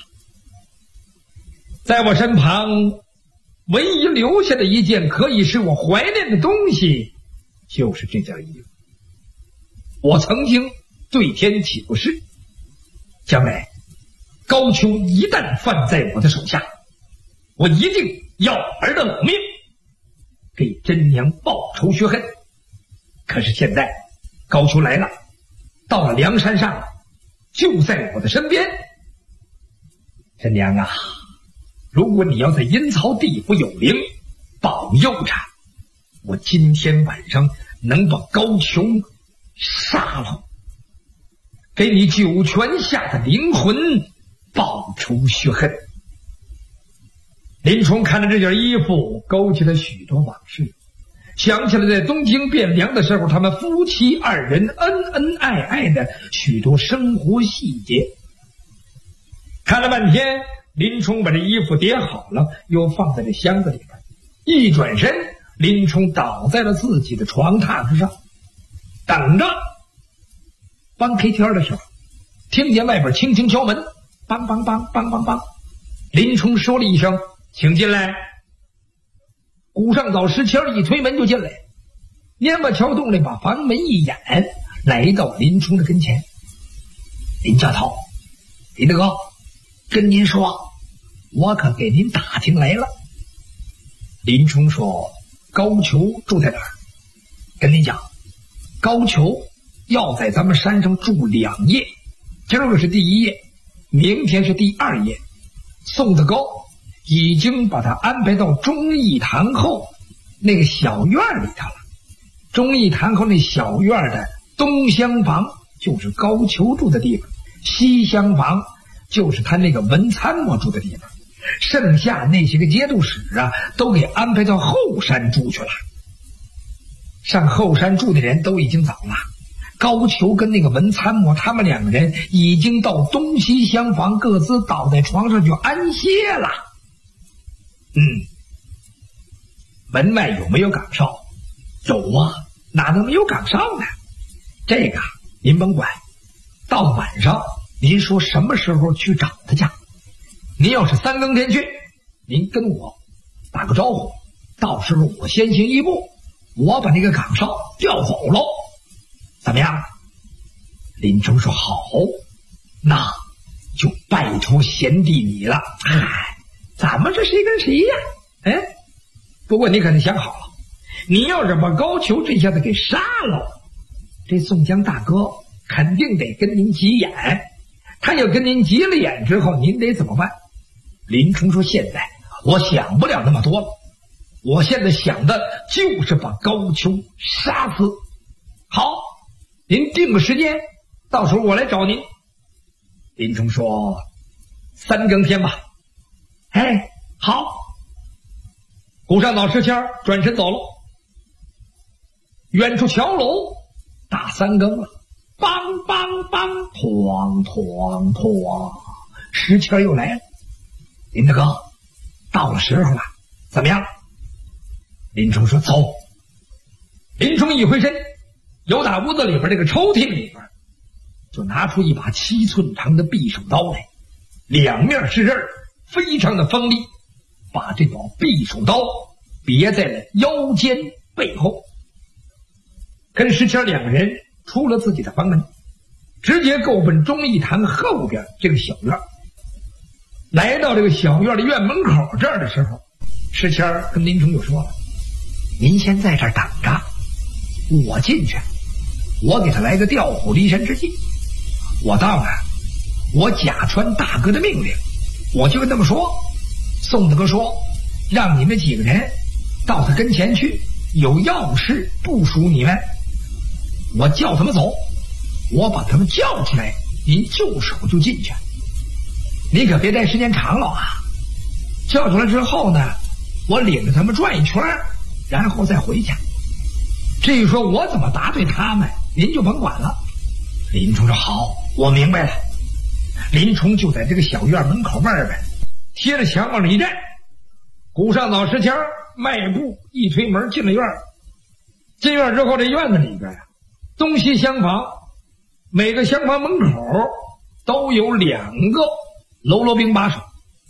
在我身旁唯一留下的一件可以使我怀念的东西，就是这件衣服。我曾经对天起过誓，将来高俅一旦犯在我的手下，我一定要儿的老命，给真娘报仇雪恨。可是现在高俅来了，到了梁山上，就在我的身边。真娘啊，如果你要在阴曹地府有灵，保佑着我今天晚上能把高俅杀了，给你九泉下的灵魂报仇雪恨。林冲看着这件衣服，勾起了许多往事，想起了在东京汴梁的时候，他们夫妻2人恩恩爱爱的许多生活细节。看了半天，林冲把这衣服叠好了，又放在这箱子里边，一转身林冲倒在了自己的床榻之上，等着。帮 K 天的时候，听见外边轻轻敲门，梆梆梆梆梆梆。林冲说了一声：“请进来。”古上早石谦一推门就进来，蔫巴敲动了，把房门一掩，来到林冲的跟前。林教头，林大哥，跟您说，我可给您打听来了。林冲说：“高俅住在哪儿？”跟您讲，高俅要在咱们山上住2夜，今儿个是第1夜，明天是第2夜。宋子高已经把他安排到忠义堂后那个小院里头了。忠义堂后那小院的东厢房就是高俅住的地方，西厢房就是他那个文参谋住的地方，剩下那些个节度使啊，都给安排到后山住去了。上后山住的人都已经走了，高俅跟那个文参谋他们2个人已经到东西厢房，各自倒在床上就安歇了。门外有没有岗哨？有啊，哪能没有岗哨呢？这个您甭管，到晚上您说什么时候去找他去。您要是3更天去，您跟我打个招呼，到时候我先行一步，我把那个岗哨调走喽，怎么样？林冲说：“好，那就拜托贤弟你了。咱们这谁跟谁呀？不过你可得想好了，你要是把高俅这下子给杀了，这宋江大哥肯定得跟您急眼。他要跟您急了眼之后，您得怎么办？”林冲说：“现在我想不了那么多了，我现在想的就是把高俅杀死。好，您定个时间，到时候我来找您。”林冲说：“3更天吧。”好。古上早石谦转身走了。远处桥楼打3更了，梆梆梆，哐哐哐，石谦又来了。林大哥，到了时候了，怎么样？林冲说：“走。”林冲一回身，由打屋子里边这个抽屉里边就拿出一把7寸长的匕首刀来，两面是刃，非常的锋利，把这把匕首刀别在了腰间背后，跟石谦2个人出了自己的房门，直接够奔忠义堂后边这个小院。来到这个小院的院门口这儿的时候，石谦跟林冲就说了：“您先在这儿等着，我进去，我给他来个调虎离山之计。我到了，我假传大哥的命令，我就跟他们说，宋子哥说让你们几个人到他跟前去，有要事部署你们。我叫他们走，我把他们叫出来，您就手就进去。你可别待时间长了啊！叫出来之后呢，我领着他们转一圈，然后再回去。至于说我怎么答对他们，您就甭管了。”林冲说：“好，我明白了。”林冲就在这个小院门口外边贴着墙往里一站，古上早石谦迈步一推门进了院。进院之后，这院子里边东西厢房，每个厢房门口都有2个喽啰兵把守。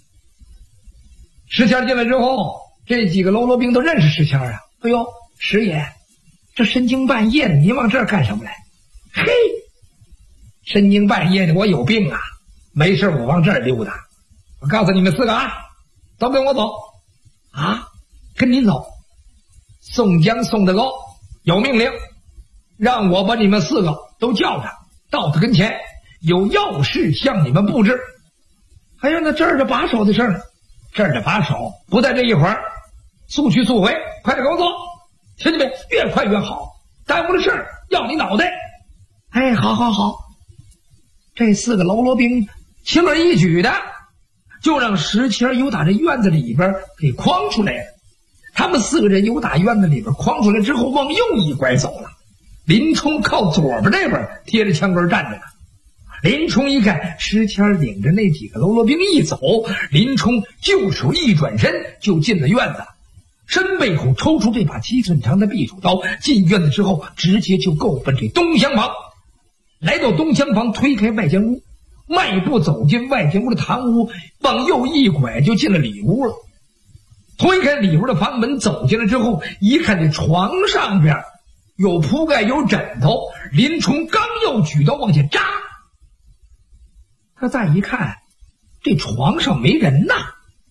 石谦进来之后，这几个喽啰兵都认识石谦啊。“哎呦，石爷，这深更半夜的，您往这儿干什么来？”“嘿，深更半夜的，我有病啊，没事我往这儿溜达。我告诉你们4个啊，都跟我走。”“啊，跟您走？”宋江宋大高有命令，让我把你们4个都叫着，到他跟前，有要事向你们布置。哎呀，那这儿的把守的事儿，这儿的把守不在这一会儿，速去速回，快点给我走！兄弟们，越快越好，耽误了事儿要你脑袋。”“好好好。”这4个喽啰兵轻而易举的就让石谦由打这院子里边给诓出来了。他们4个人由打院子里边诓出来之后，往右一拐走了。林冲靠左边这边贴着枪根站着呢。林冲一看石谦领着那几个喽啰兵一走，林冲就手一转身就进了院子。 身背后抽出这把7寸长的匕首刀，进院子之后直接就够奔这东厢房。来到东厢房，推开外间屋，迈步走进外间屋的堂屋，往右一拐就进了里屋了。推开里屋的房门，走进来之后，一看这床上边有铺盖有枕头，林冲刚要举刀往下扎，他再一看这床上没人呐。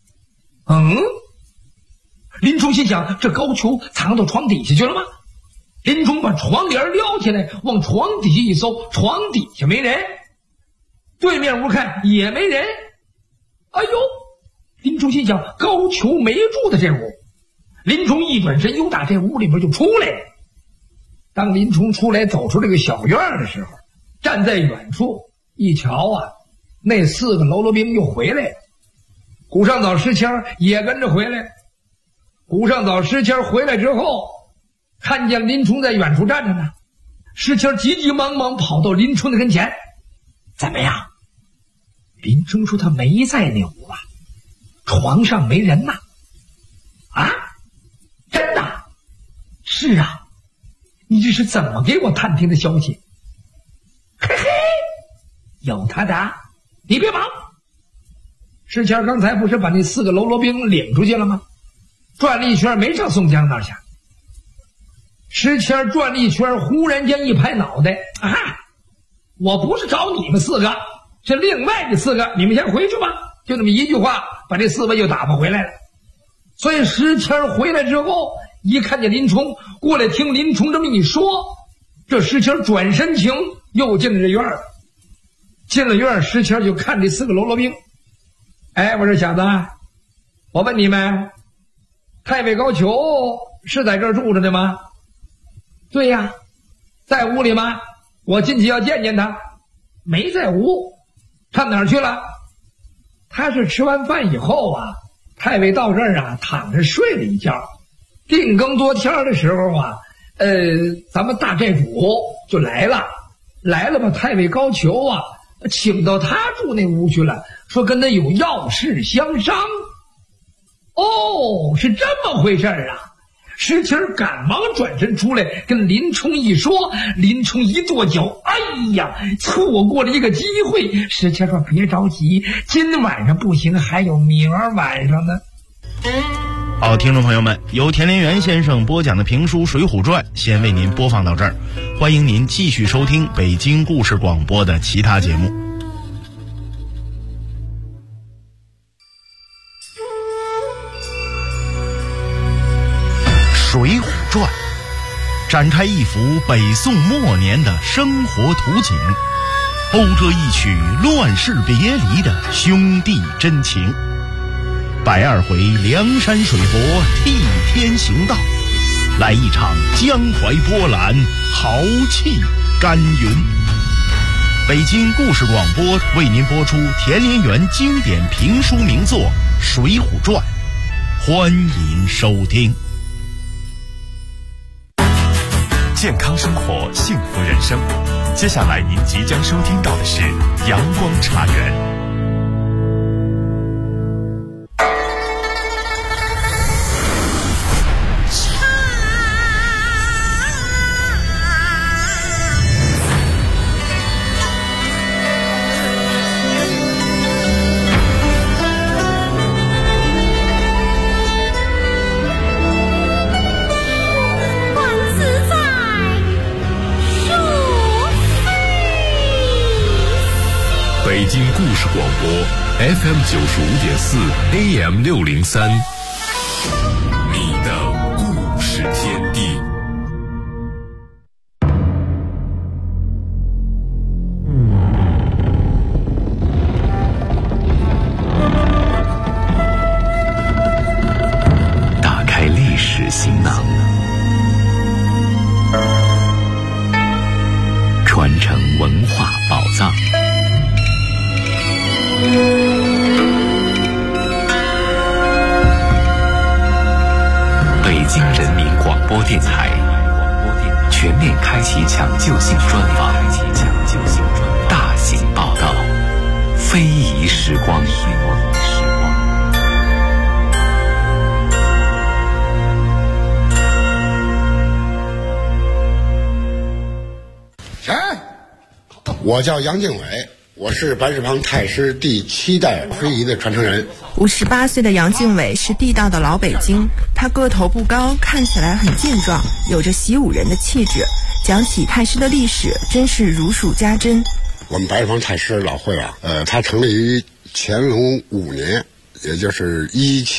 林冲心想，这高俅藏到床底下去了吗？林冲把床帘撩起来，往床底下一搜，床底下没人，对面屋看也没人。哎呦，林冲心想，高俅没住在这屋。林冲一转身，又打这屋里边就出来了。当林冲出来走出这个小院的时候，站在远处一瞧啊，那4个喽啰兵又回来了。古上早、石谦也跟着回来。古上早、石谦回来之后，看见林冲在远处站着呢，石谦急急忙忙跑到林冲的跟前。怎么样？林冲说他没在那屋啊，床上没人呐。啊？真的？是啊。你这是怎么给我探听的消息？嘿嘿，有他的，你别忙。石谦刚才不是把那4个喽啰兵领出去了吗？转了一圈没上宋江那儿去。石谦转了一圈，忽然间一拍脑袋，啊，我不是找你们4个，是另外的4个，你们先回去吧。就这么一句话，把这4位又打发回来了。所以石谦回来之后，一看见林冲过来，听林冲这么一说，这石谦转身情又进了这院儿。进了院儿，石谦就看这4个喽啰兵。哎，我说小子，我问你们，太尉高俅是在这儿住着的吗？对呀，在屋里吗？我进去要见见他，没在屋，上哪儿去了？他是吃完饭以后啊，太尉到这儿啊，躺着睡了一觉。定更多天的时候啊，咱们大寨主就来了，把太尉高俅啊请到他住那屋去了，说跟他有要事相商。哦，是这么回事啊！石谦赶忙转身出来，跟林冲一说，林冲一跺脚，哎呀，错过了一个机会。石谦说：“别着急，今晚上不行，还有明儿晚上呢。” 好，听众朋友们，由田连元先生播讲的评书《水浒传》先为您播放到这儿，欢迎您继续收听北京故事广播的其他节目。《水浒传》展开一幅北宋末年的生活图景，勾着一曲乱世别离的兄弟真情。120回梁山水泊替天行道，来一场江淮波澜，豪气干云。北京故事广播为您播出田连元经典评书名作《水浒传》，欢迎收听。 健康生活，幸福人生。接下来您即将收听到的是阳光茶园。 北京故事广播 FM 95.4 AM 603，你的故事天地。 打开历史行囊，传承文化宝藏。北京人民广播电台全面开启抢救性专访，大型报道，非遗时光。 谁？我叫杨敬伟，我是白纸坊太师第7代非遗的传承人。 58岁的杨敬伟是地道的老北京，他个头不高，看起来很健壮，有着习武人的气质。讲起太师的历史，真是如数家珍。 我们白纸坊太师老会啊，它成立于乾隆5年，也就是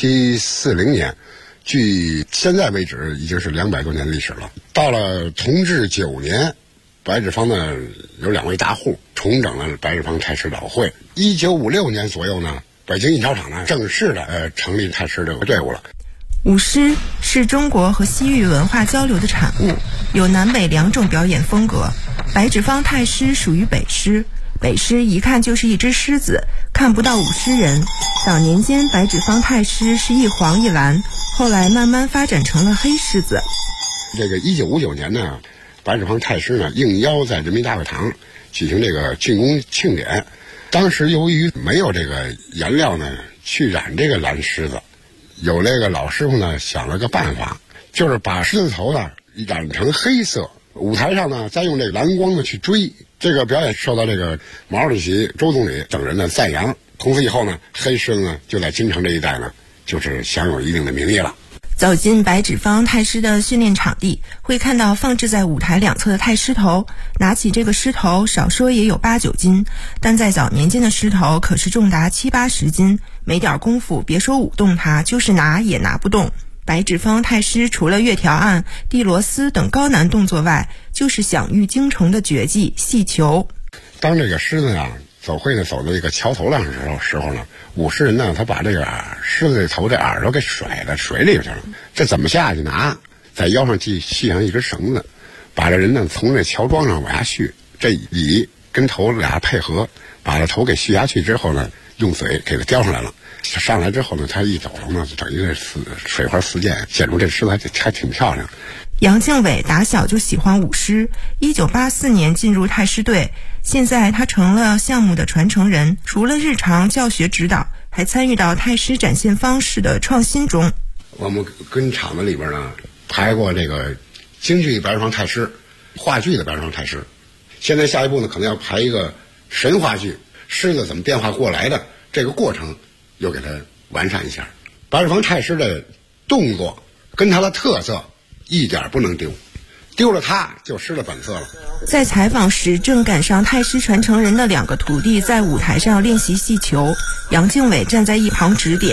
1740年。距现在为止已经是200多年的历史了。到了同治9年，白纸坊呢有2位大户重整了白纸坊太师老会。1956年左右呢，北京印钞厂呢正式的成立太师这个队伍了。 舞狮是中国和西域文化交流的产物，有南北2种表演风格。白纸坊太师属于北狮，北狮一看就是一只狮子，看不到舞狮人。早年间白纸坊太师是一黄一蓝，后来慢慢发展成了黑狮子。 这个1959年呢，白纸坊太师呢应邀在人民大会堂举行这个竣工庆典。当时由于没有这个颜料呢去染这个蓝狮子，有这个老师傅呢想了个办法，就是把狮子头呢染成黑色，舞台上呢再用这个蓝光呢去追。这个表演受到这个毛主席、周总理等人的赞扬。从此以后呢，黑狮子呢就在京城这一带呢就是享有一定的名义了。 走进白纸坊太师的训练场地，会看到放置在舞台2侧的太师头。拿起这个狮头，少说也有8、9斤，但在早年间的狮头可是重达7、80斤，没点功夫，别说舞动它，就是拿也拿不动。白纸坊太师除了月条案、递螺丝等高难动作外，就是享誉京城的绝技戏球。 当这个狮子啊走会呢走到这个桥头上的时候呢，舞狮人呢他把这个狮子的头这耳朵给甩到水里去了。这怎么下去呢？在腰上系上一根绳子，把这人呢从这桥桩上往下续，这尾跟头俩配合，把这头给续下去之后呢，用嘴给它叼上来了。上来之后呢，他一走呢，等于是水花四溅，显出这狮子还挺漂亮。 杨敬伟打小就喜欢舞狮，1984年进入太师队，现在他成了项目的传承人。除了日常教学指导，还参与到太师展现方式的创新中。 我们跟厂子里边呢排过这个京剧白纸坊太师、话剧的白纸坊太师，现在下一步呢可能要排一个神话剧，狮子怎么变化过来的这个过程又给它完善一下。白纸坊太师的动作跟他的特色一点不能丢，丢了它就失了本色了。 在采访时，正赶上太师传承人的2个徒弟在舞台上练习戏球，杨敬伟站在一旁指点。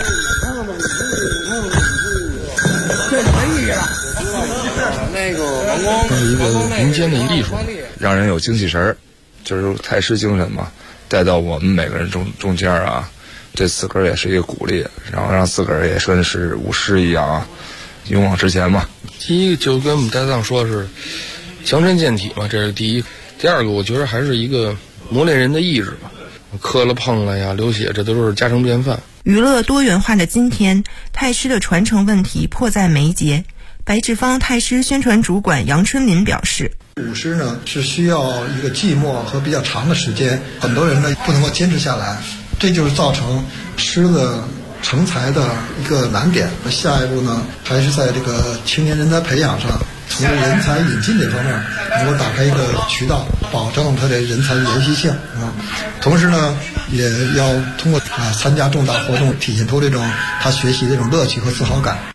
这是一个民间的艺术，让人有精气神儿，就是太师精神嘛，带到我们每个人中间啊，对自个儿也是一个鼓励，然后让自个儿也跟是舞狮一样啊，勇往直前嘛。第一个就跟我们搭档说的是强身健体嘛，这是第一。第二个我觉得还是一个磨练人的意志吧，磕了碰了呀，流血，这都是家常便饭。 娱乐多元化的今天，太师的传承问题迫在眉睫。白纸坊太师宣传主管杨春林表示， 舞狮呢是需要一个寂寞和比较长的时间，很多人呢不能够坚持下来，这就是造成狮子成才的一个难点。下一步呢，还是在这个青年人才培养上，从人才引进这方面能够打开一个渠道，保证他的人才的延续性啊。同时呢，也要通过参加重大活动，体现出这种他学习的这种乐趣和自豪感。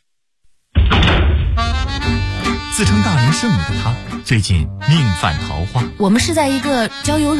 自称大龄剩女的她，最近命犯桃花。 我们是在一个交友软